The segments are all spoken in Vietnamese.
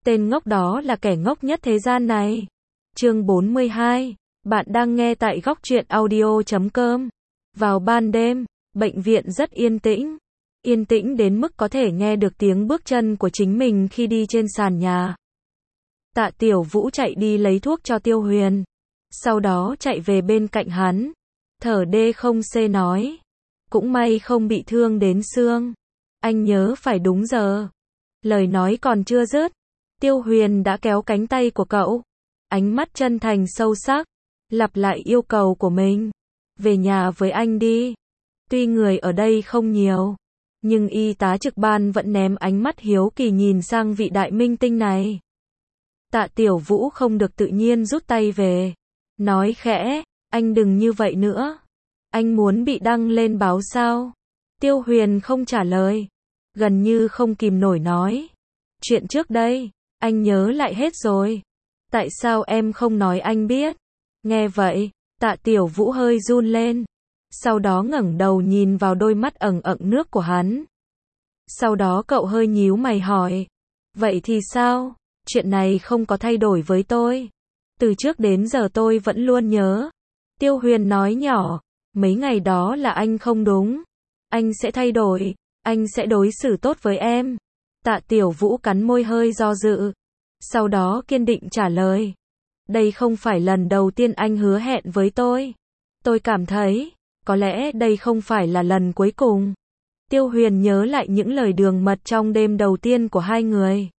Tên ngốc đó là kẻ ngốc nhất thế gian này. Chương 42. Bạn đang nghe tại Góc Truyện Audio.com. Vào ban đêm, bệnh viện rất yên tĩnh. Yên tĩnh đến mức có thể nghe được tiếng bước chân của chính mình khi đi trên sàn nhà. Tạ Tiểu Vũ chạy đi lấy thuốc cho Tiêu Huyền. Sau đó chạy về bên cạnh hắn. Thở đê không xê nói. Cũng may không bị thương đến xương. Anh nhớ phải đúng giờ. Lời nói còn chưa dứt. Tiêu Huyền đã kéo cánh tay của cậu. Ánh mắt chân thành sâu sắc. Lặp lại yêu cầu của mình. Về nhà với anh đi. Tuy người ở đây không nhiều. Nhưng y tá trực ban vẫn ném ánh mắt hiếu kỳ nhìn sang vị đại minh tinh này. Tạ Tiểu Vũ không được tự nhiên rút tay về. Nói khẽ, anh đừng như vậy nữa. Anh muốn bị đăng lên báo sao? Tiêu Huyền không trả lời. Gần như không kìm nổi nói. Chuyện trước đây, anh nhớ lại hết rồi. Tại sao em không nói anh biết? Nghe vậy, Tạ Tiểu Vũ hơi run lên. Sau đó ngẩng đầu nhìn vào đôi mắt ẩn ẩn nước của hắn. Sau đó cậu hơi nhíu mày hỏi. Vậy thì sao? Chuyện này không có thay đổi với tôi. Từ trước đến giờ tôi vẫn luôn nhớ. Tiêu Huyền nói nhỏ. Mấy ngày đó là anh không đúng. Anh sẽ thay đổi. Anh sẽ đối xử tốt với em. Tạ Tiểu Vũ cắn môi hơi do dự. Sau đó kiên định trả lời. Đây không phải lần đầu tiên anh hứa hẹn với tôi. Tôi cảm thấy, có lẽ đây không phải là lần cuối cùng. Tiêu Huyền nhớ lại những lời đường mật trong đêm đầu tiên của hai người.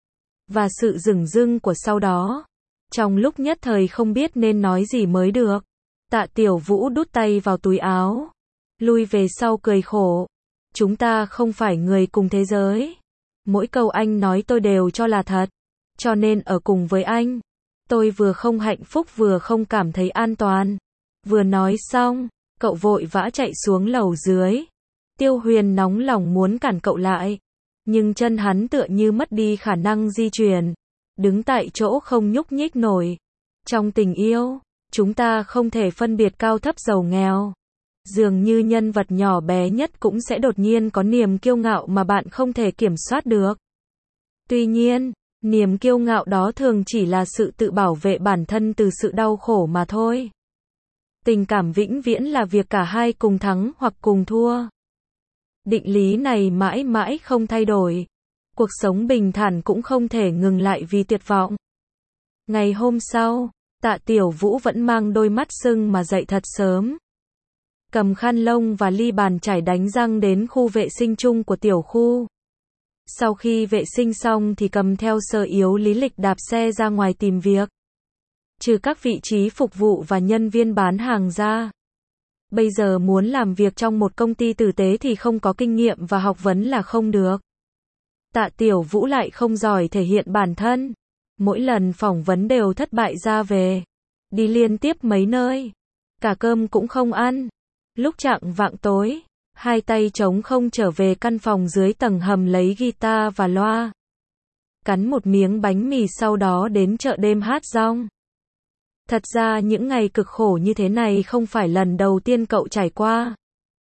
Và sự dửng dưng của sau đó. Trong lúc nhất thời không biết nên nói gì mới được. Tạ Tiểu Vũ đút tay vào túi áo. Lui về sau cười khổ. Chúng ta không phải người cùng thế giới. Mỗi câu anh nói tôi đều cho là thật. Cho nên ở cùng với anh, tôi vừa không hạnh phúc vừa không cảm thấy an toàn. Vừa nói xong, cậu vội vã chạy xuống lầu dưới. Tiêu Huyền nóng lòng muốn cản cậu lại. Nhưng chân hắn tựa như mất đi khả năng di chuyển. Đứng tại chỗ không nhúc nhích nổi. Trong tình yêu, chúng ta không thể phân biệt cao thấp giàu nghèo. Dường như nhân vật nhỏ bé nhất cũng sẽ đột nhiên có niềm kiêu ngạo mà bạn không thể kiểm soát được. Tuy nhiên, niềm kiêu ngạo đó thường chỉ là sự tự bảo vệ bản thân từ sự đau khổ mà thôi. Tình cảm vĩnh viễn là việc cả hai cùng thắng hoặc cùng thua. Định lý này mãi mãi không thay đổi. Cuộc sống bình thản cũng không thể ngừng lại vì tuyệt vọng. Ngày hôm sau, Tạ Tiểu Vũ vẫn mang đôi mắt sưng mà dậy thật sớm. Cầm khăn lông và ly bàn chải đánh răng đến khu vệ sinh chung của tiểu khu. Sau khi vệ sinh xong thì cầm theo sơ yếu lý lịch đạp xe ra ngoài tìm việc. Trừ các vị trí phục vụ và nhân viên bán hàng ra. Bây giờ muốn làm việc trong một công ty tử tế thì không có kinh nghiệm và học vấn là không được. Tạ Tiểu Vũ lại không giỏi thể hiện bản thân. Mỗi lần phỏng vấn đều thất bại ra về. Đi liên tiếp mấy nơi. Cả cơm cũng không ăn. Lúc chạng vạng tối, hai tay trống không trở về căn phòng dưới tầng hầm lấy guitar và loa. Cắn một miếng bánh mì sau đó đến chợ đêm hát rong. Thật ra những ngày cực khổ như thế này không phải lần đầu tiên cậu trải qua.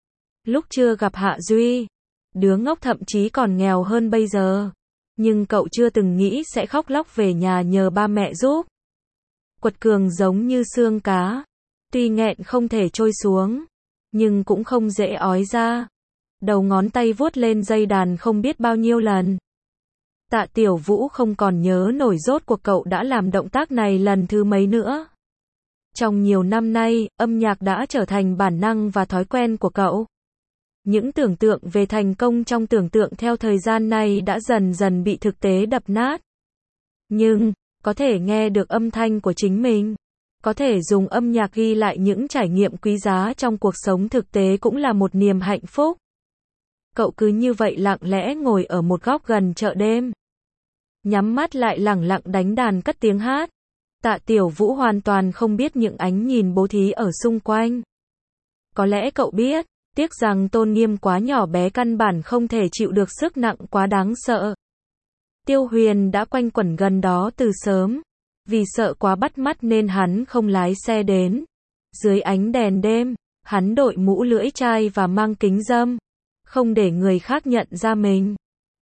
Lúc chưa gặp Hạ Duy, đứa ngốc thậm chí còn nghèo hơn bây giờ. Nhưng cậu chưa từng nghĩ sẽ khóc lóc về nhà nhờ ba mẹ giúp. Quật cường giống như xương cá. Tuy nghẹn không thể trôi xuống, nhưng cũng không dễ ói ra. Đầu ngón tay vuốt lên dây đàn không biết bao nhiêu lần. Tạ Tiểu Vũ không còn nhớ nổi rốt cuộc cậu đã làm động tác này lần thứ mấy nữa. Trong nhiều năm nay, âm nhạc đã trở thành bản năng và thói quen của cậu. Những tưởng tượng về thành công trong tưởng tượng theo thời gian này đã dần dần bị thực tế đập nát. Nhưng, có thể nghe được âm thanh của chính mình. Có thể dùng âm nhạc ghi lại những trải nghiệm quý giá trong cuộc sống thực tế cũng là một niềm hạnh phúc. Cậu cứ như vậy lặng lẽ ngồi ở một góc gần chợ đêm. Nhắm mắt lại lẳng lặng đánh đàn cất tiếng hát. Tạ Tiểu Vũ hoàn toàn không biết những ánh nhìn bố thí ở xung quanh. Có lẽ cậu biết, tiếc rằng tôn nghiêm quá nhỏ bé căn bản không thể chịu được sức nặng quá đáng sợ. Tiêu Huyền đã quanh quẩn gần đó từ sớm. Vì sợ quá bắt mắt nên hắn không lái xe đến. Dưới ánh đèn đêm, hắn đội mũ lưỡi chai và mang kính râm. Không để người khác nhận ra mình.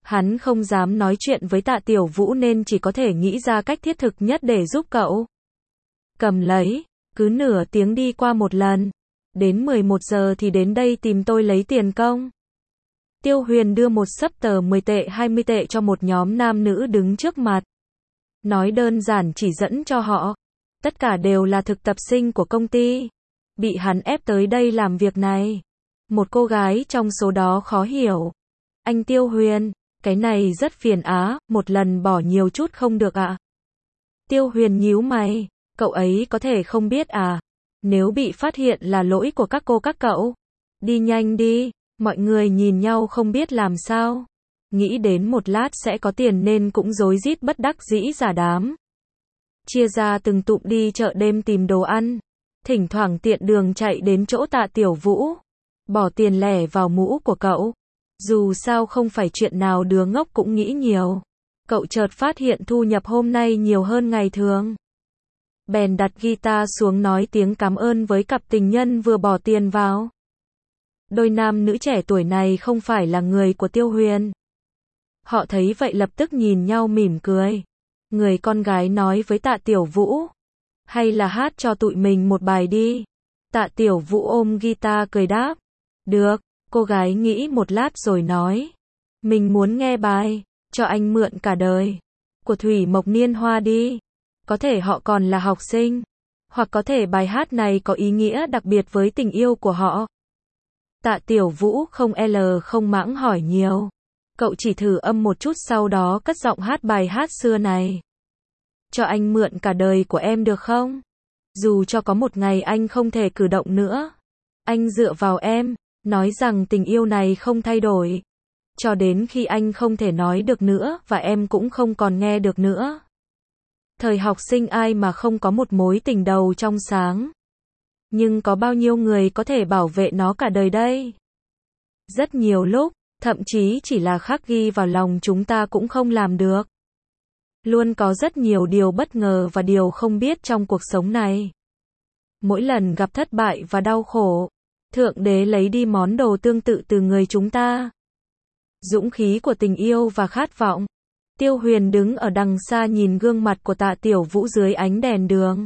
Hắn không dám nói chuyện với Tạ Tiểu Vũ nên chỉ có thể nghĩ ra cách thiết thực nhất để giúp cậu. Cầm lấy, cứ nửa tiếng đi qua một lần. Đến 11 giờ thì đến đây tìm tôi lấy tiền công. Tiêu Huyền đưa một xấp tờ 10 tệ 20 tệ cho một nhóm nam nữ đứng trước mặt. Nói đơn giản chỉ dẫn cho họ. Tất cả đều là thực tập sinh của công ty. Bị hắn ép tới đây làm việc này. Một cô gái trong số đó khó hiểu. Anh Tiêu Huyền, cái này rất phiền á, một lần bỏ nhiều chút không được ạ? Tiêu Huyền nhíu mày, cậu ấy có thể không biết à? Nếu bị phát hiện là lỗi của các cô các cậu. Đi nhanh đi, mọi người nhìn nhau không biết làm sao. Nghĩ đến một lát sẽ có tiền nên cũng rối rít bất đắc dĩ giả đám. Chia ra từng tụm đi chợ đêm tìm đồ ăn. Thỉnh thoảng tiện đường chạy đến chỗ Tạ Tiểu Vũ. Bỏ tiền lẻ vào mũ của cậu. Dù sao không phải chuyện nào đứa ngốc cũng nghĩ nhiều. Cậu chợt phát hiện thu nhập hôm nay nhiều hơn ngày thường. Bèn đặt guitar xuống nói tiếng cảm ơn với cặp tình nhân vừa bỏ tiền vào. Đôi nam nữ trẻ tuổi này không phải là người của Tiêu Huyền. Họ thấy vậy lập tức nhìn nhau mỉm cười. Người con gái nói với Tạ Tiểu Vũ. Hay là hát cho tụi mình một bài đi. Tạ Tiểu Vũ ôm guitar cười đáp. Được, cô gái nghĩ một lát rồi nói. Mình muốn nghe bài, cho anh mượn cả đời. Của Thủy Mộc Niên Hoa đi. Có thể họ còn là học sinh. Hoặc có thể bài hát này có ý nghĩa đặc biệt với tình yêu của họ. Tạ Tiểu Vũ không mãng hỏi nhiều. Cậu chỉ thử âm một chút sau đó cất giọng hát bài hát xưa này. Cho anh mượn cả đời của em được không? Dù cho có một ngày anh không thể cử động nữa. Anh dựa vào em, nói rằng tình yêu này không thay đổi. Cho đến khi anh không thể nói được nữa và em cũng không còn nghe được nữa. Thời học sinh ai mà không có một mối tình đầu trong sáng. Nhưng có bao nhiêu người có thể bảo vệ nó cả đời đây? Rất nhiều lúc, thậm chí chỉ là khắc ghi vào lòng chúng ta cũng không làm được. Luôn có rất nhiều điều bất ngờ và điều không biết trong cuộc sống này. Mỗi lần gặp thất bại và đau khổ, Thượng Đế lấy đi món đồ tương tự từ người chúng ta. Dũng khí của tình yêu và khát vọng. Tiêu Huyền đứng ở đằng xa nhìn gương mặt của Tạ Tiểu Vũ dưới ánh đèn đường.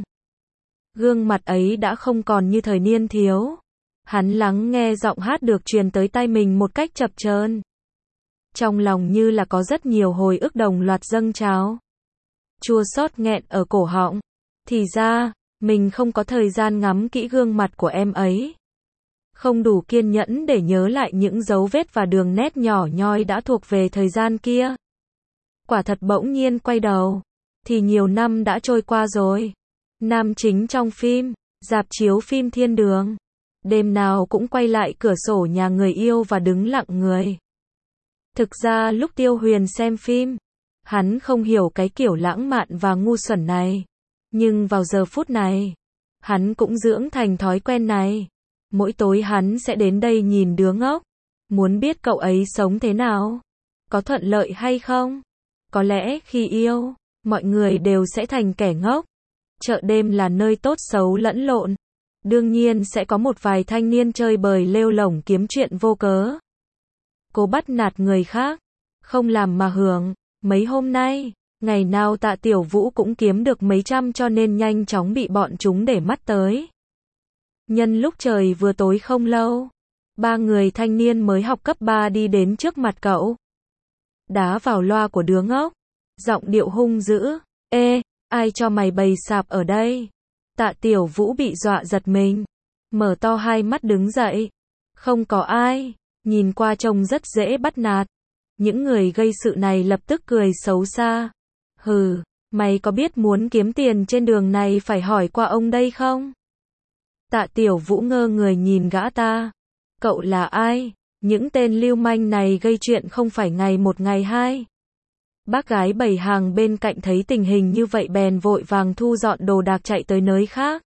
Gương mặt ấy đã không còn như thời niên thiếu. Hắn lắng nghe giọng hát được truyền tới tai mình một cách chập chờn. Trong lòng như là có rất nhiều hồi ức đồng loạt dâng trào. Chua xót nghẹn ở cổ họng. Thì ra, mình không có thời gian ngắm kỹ gương mặt của em ấy. Không đủ kiên nhẫn để nhớ lại những dấu vết và đường nét nhỏ nhoi đã thuộc về thời gian kia. Quả thật bỗng nhiên quay đầu. Thì nhiều năm đã trôi qua rồi. Nam chính trong phim, rạp chiếu phim Thiên Đường. Đêm nào cũng quay lại cửa sổ nhà người yêu và đứng lặng người. Thực ra lúc Tiêu Huyền xem phim, hắn không hiểu cái kiểu lãng mạn và ngu xuẩn này. Nhưng vào giờ phút này, hắn cũng dưỡng thành thói quen này. Mỗi tối hắn sẽ đến đây nhìn đứa ngốc. Muốn biết cậu ấy sống thế nào? Có thuận lợi hay không? Có lẽ khi yêu, mọi người đều sẽ thành kẻ ngốc. Chợ đêm là nơi tốt xấu lẫn lộn. Đương nhiên sẽ có một vài thanh niên chơi bời lêu lổng kiếm chuyện vô cớ. Cố bắt nạt người khác, không làm mà hưởng. Mấy hôm nay, ngày nào Tạ Tiểu Vũ cũng kiếm được mấy trăm cho nên nhanh chóng bị bọn chúng để mắt tới. Nhân lúc trời vừa tối không lâu, ba người thanh niên mới học cấp 3 đi đến trước mặt cậu. Đá vào loa của đứa ngốc, giọng điệu hung dữ. Ê, ai cho mày bày sạp ở đây? Tạ Tiểu Vũ bị dọa giật mình, mở to hai mắt đứng dậy. Không có ai, nhìn qua trông rất dễ bắt nạt. Những người gây sự này lập tức cười xấu xa. Hừ, mày có biết muốn kiếm tiền trên đường này phải hỏi qua ông đây không? Tạ Tiểu Vũ ngơ người nhìn gã ta. Cậu là ai? Những tên lưu manh này gây chuyện không phải ngày một ngày hai. Bác gái bày hàng bên cạnh thấy tình hình như vậy bèn vội vàng thu dọn đồ đạc chạy tới nơi khác.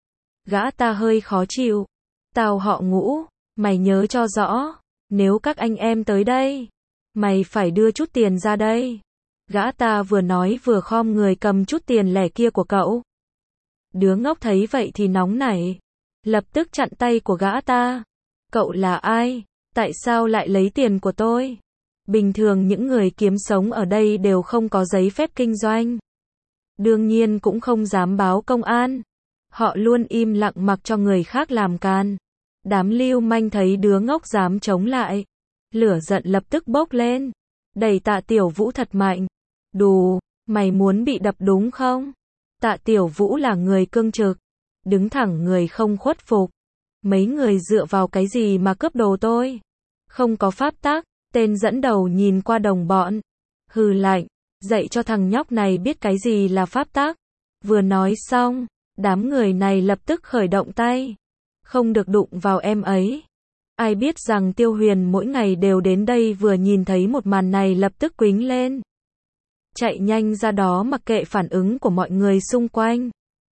Gã ta hơi khó chịu. Tao họ Ngũ, mày nhớ cho rõ, nếu các anh em tới đây, mày phải đưa chút tiền ra đây. Gã ta vừa nói vừa khom người cầm chút tiền lẻ kia của cậu. Đứa ngốc thấy vậy thì nóng nảy, lập tức chặn tay của gã ta. Cậu là ai? Tại sao lại lấy tiền của tôi? Bình thường những người kiếm sống ở đây đều không có giấy phép kinh doanh. Đương nhiên cũng không dám báo công an. Họ luôn im lặng mặc cho người khác làm càn. Đám lưu manh thấy đứa ngốc dám chống lại. Lửa giận lập tức bốc lên. Đẩy Tạ Tiểu Vũ thật mạnh. Đù, mày muốn bị đập đúng không? Tạ Tiểu Vũ là người cương trực. Đứng thẳng người không khuất phục. Mấy người dựa vào cái gì mà cướp đồ tôi? Không có pháp tắc. Tên dẫn đầu nhìn qua đồng bọn. Hừ lạnh, dạy cho thằng nhóc này biết cái gì là pháp tắc. Vừa nói xong, đám người này lập tức khởi động tay. Không được đụng vào em ấy. Ai biết rằng Tiêu Huyền mỗi ngày đều đến đây vừa nhìn thấy một màn này lập tức quýnh lên. Chạy nhanh ra đó mặc kệ phản ứng của mọi người xung quanh.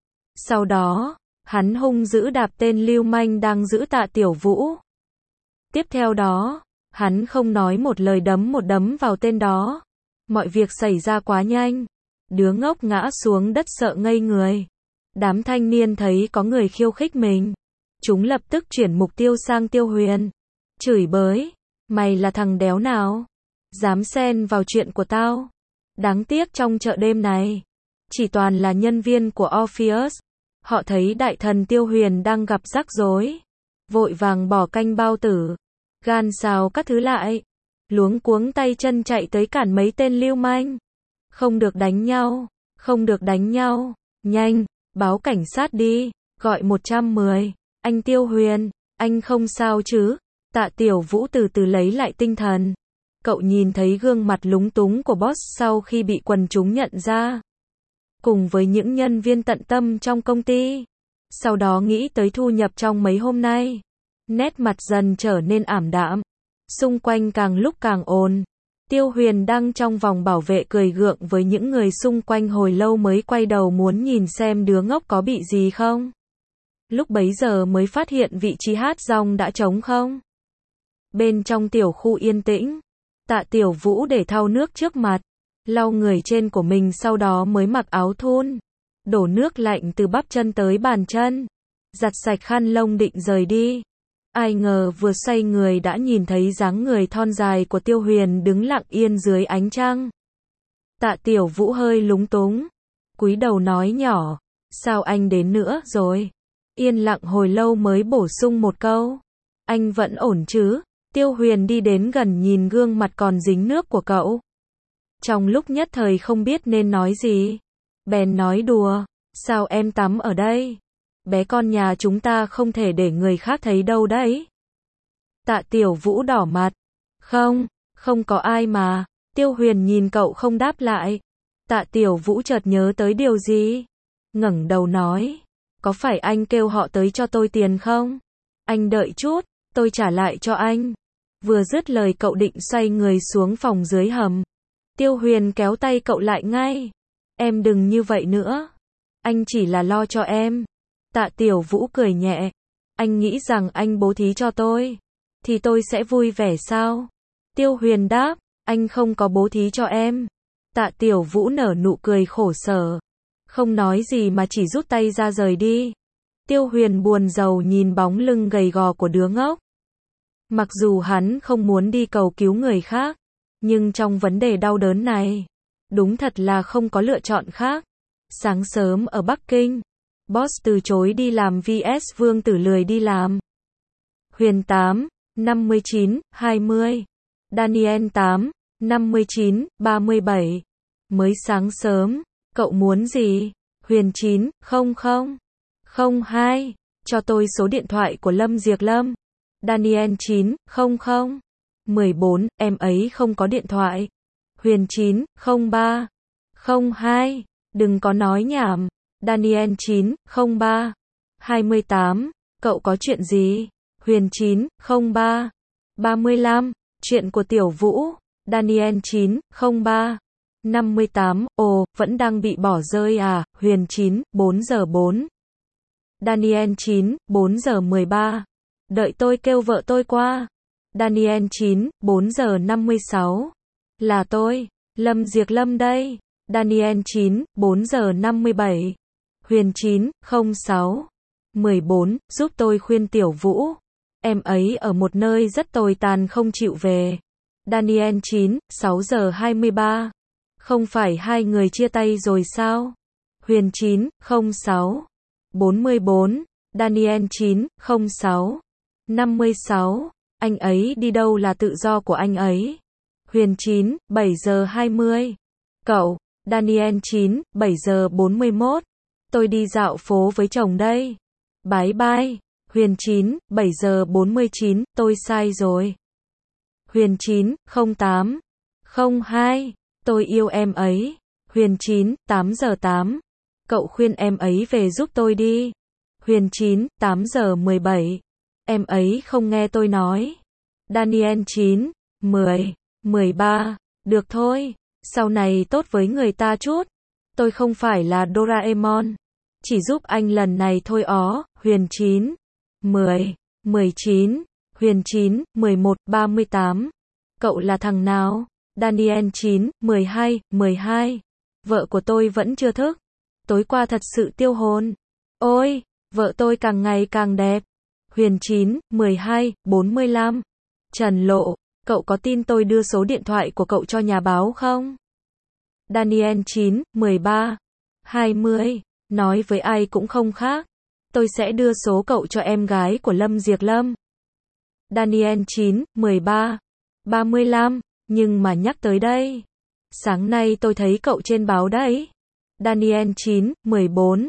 Sau đó, hắn hung dữ đạp tên lưu manh đang giữ Tạ Tiểu Vũ. Tiếp theo đó, hắn không nói một lời đấm một đấm vào tên đó. Mọi việc xảy ra quá nhanh. Đứa ngốc ngã xuống đất sợ ngây người. Đám thanh niên thấy có người khiêu khích mình. Chúng lập tức chuyển mục tiêu sang Tiêu Huyền. Chửi bới. Mày là thằng đéo nào? Dám xen vào chuyện của tao. Đáng tiếc trong chợ đêm này, chỉ toàn là nhân viên của Orpheus. Họ thấy đại thần Tiêu Huyền đang gặp rắc rối. Vội vàng bỏ canh bao tử, gan xào các thứ lại. Luống cuống tay chân chạy tới cản mấy tên lưu manh. Không được đánh nhau, không được đánh nhau. Nhanh, báo cảnh sát đi, gọi 110. Anh Tiêu Huyền, anh không sao chứ? Tạ Tiểu Vũ từ từ lấy lại tinh thần. Cậu nhìn thấy gương mặt lúng túng của boss sau khi bị quần chúng nhận ra. Cùng với những nhân viên tận tâm trong công ty. Sau đó nghĩ tới thu nhập trong mấy hôm nay. Nét mặt dần trở nên ảm đạm. Xung quanh càng lúc càng ồn. Tiêu Huyền đang trong vòng bảo vệ cười gượng với những người xung quanh hồi lâu mới quay đầu muốn nhìn xem đứa ngốc có bị gì không. Lúc bấy giờ mới phát hiện vị trí hát rong đã trống không. Bên trong tiểu khu yên tĩnh, Tạ Tiểu Vũ để thau nước trước mặt, lau người trên của mình sau đó mới mặc áo thun, đổ nước lạnh từ bắp chân tới bàn chân, giặt sạch khăn lông định rời đi. Ai ngờ vừa xoay người đã nhìn thấy dáng người thon dài của Tiêu Huyền đứng lặng yên dưới ánh trăng. Tạ Tiểu Vũ hơi lúng túng, cúi đầu nói nhỏ, sao anh đến nữa rồi? Yên lặng hồi lâu mới bổ sung một câu, anh vẫn ổn chứ? Tiêu Huyền đi đến gần nhìn gương mặt còn dính nước của cậu. Trong lúc nhất thời không biết nên nói gì, bèn nói đùa, sao em tắm ở đây? Bé con nhà chúng ta không thể để người khác thấy đâu đấy. Tạ Tiểu Vũ đỏ mặt, không có ai mà. Tiêu Huyền nhìn cậu không đáp lại. Tạ Tiểu Vũ chợt nhớ tới điều gì, ngẩng đầu nói, có phải anh kêu họ tới cho tôi tiền không? Anh đợi chút, tôi trả lại cho anh. Vừa dứt lời cậu định xoay người xuống phòng dưới hầm. Tiêu Huyền kéo tay cậu lại ngay. Em đừng như vậy nữa. Anh chỉ là lo cho em. Tạ Tiểu Vũ cười nhẹ. Anh nghĩ rằng anh bố thí cho tôi, thì tôi sẽ vui vẻ sao? Tiêu Huyền đáp, anh không có bố thí cho em. Tạ Tiểu Vũ nở nụ cười khổ sở. Không nói gì mà chỉ rút tay ra rời đi. Tiêu Huyền buồn rầu nhìn bóng lưng gầy gò của đứa ngốc. Mặc dù hắn không muốn đi cầu cứu người khác, nhưng trong vấn đề đau đớn này, đúng thật là không có lựa chọn khác. Sáng sớm ở Bắc Kinh, boss từ chối đi làm vs Vương Tử lười đi làm. Huyền 8, 59, 20. Daniel 8, 59, 37. Mới sáng sớm, cậu muốn gì? Huyền 9, 00, 02. Cho tôi số điện thoại của Lâm Diệc Lâm. Daniel 9, 00, 14. Em ấy không có điện thoại. Huyền 9, 03, 02. Đừng có nói nhảm. Daniel 9, 03, 28. Cậu có chuyện gì? Huyền 9, 03, 35. Chuyện của Tiểu Vũ. Daniel 9, 03, 58. Ồ, vẫn đang bị bỏ rơi à? Huyền 9, 4 giờ 4. Daniel 9, 4 giờ 13. Đợi tôi kêu vợ tôi qua. Daniel 9, 4 giờ 56. Là tôi, Lâm Diệc Lâm đây. Daniel 9, 4 giờ 57. Huyền 9, 06, 14. Giúp tôi khuyên Tiểu Vũ. Em ấy ở một nơi rất tồi tàn không chịu về. Daniel 9, 6 giờ 23. Không phải hai người chia tay rồi sao? Huyền 9, 06, 44. Daniel 9, 06, 56. Anh ấy đi đâu là tự do của anh ấy. Huyền 9, 7 giờ 20. Cậu, Daniel 9, 7 giờ 41. Tôi đi dạo phố với chồng đây. Bye bye. Huyền 9, 7 giờ 49, tôi sai rồi. Huyền 9, 08, 02. Tôi yêu em ấy. Huyền 9, 8 giờ 8. Cậu khuyên em ấy về giúp tôi đi. Huyền 9, 8 giờ 17. Em ấy không nghe tôi nói. Daniel 9, 10, 13. Được thôi, sau này tốt với người ta chút. Tôi không phải là Doraemon. Chỉ giúp anh lần này thôi ó. Huyền 9, 10, 19. Huyền 9, 11, 38. Cậu là thằng nào? Daniel 9, 12, 12. Vợ của tôi vẫn chưa thức. Tối qua thật sự tiêu hồn. Ôi, vợ tôi càng ngày càng đẹp. Huyền 9, 12, 45. Trần Lộ, cậu có tin tôi đưa số điện thoại của cậu cho nhà báo không? Daniel 9, 13, 20. Nói với ai cũng không khác. Tôi sẽ đưa số cậu cho em gái của Lâm Diệc Lâm. Daniel 9, 13, 35. Nhưng mà nhắc tới đây. Sáng nay tôi thấy cậu trên báo đấy. Daniel 9, 14,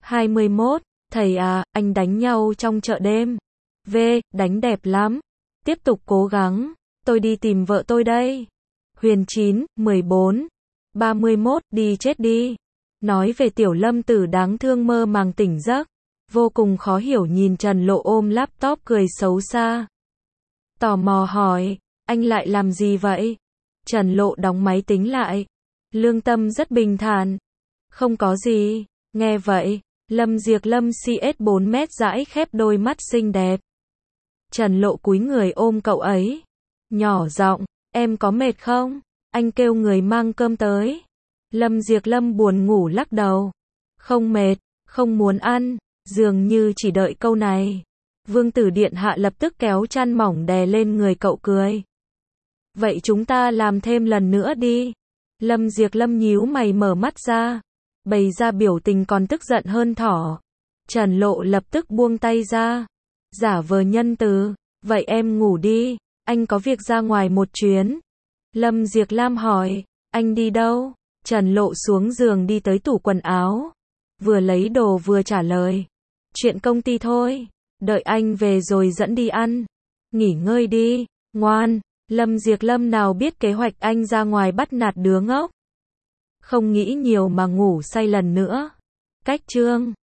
21. Thầy à, anh đánh nhau trong chợ đêm. V, đánh đẹp lắm. Tiếp tục cố gắng. Tôi đi tìm vợ tôi đây. Huyền 9, 14, 31. Đi chết đi. Nói về Tiểu Lâm Tử đáng thương mơ màng tỉnh giấc. Vô cùng khó hiểu nhìn Trần Lộ ôm laptop cười xấu xa. Tò mò hỏi, anh lại làm gì vậy? Trần Lộ đóng máy tính lại. Lương tâm rất bình thản. Không có gì. Nghe vậy, Lâm Diệc Lâm CS 4 mét dãi khép đôi mắt xinh đẹp. Trần Lộ cúi người ôm cậu ấy. Nhỏ giọng, em có mệt không? Anh kêu người mang cơm tới. Lâm Diệc Lâm buồn ngủ lắc đầu. Không mệt, không muốn ăn, dường như chỉ đợi câu này. Vương tử điện hạ lập tức kéo chăn mỏng đè lên người cậu cười. Vậy chúng ta làm thêm lần nữa đi. Lâm Diệc Lâm nhíu mày mở mắt ra. Bày ra biểu tình còn tức giận hơn thỏ. Trần Lộ lập tức buông tay ra. Giả vờ nhân từ. Vậy em ngủ đi. Anh có việc ra ngoài một chuyến. Lâm Diệc Lam hỏi. Anh đi đâu? Trần Lộ xuống giường đi tới tủ quần áo. Vừa lấy đồ vừa trả lời. Chuyện công ty thôi. Đợi anh về rồi dẫn đi ăn. Nghỉ ngơi đi. Ngoan. Lâm Diệc Lâm nào biết kế hoạch anh ra ngoài bắt nạt đứa ngốc. Không nghĩ nhiều mà ngủ say lần nữa. Cách chương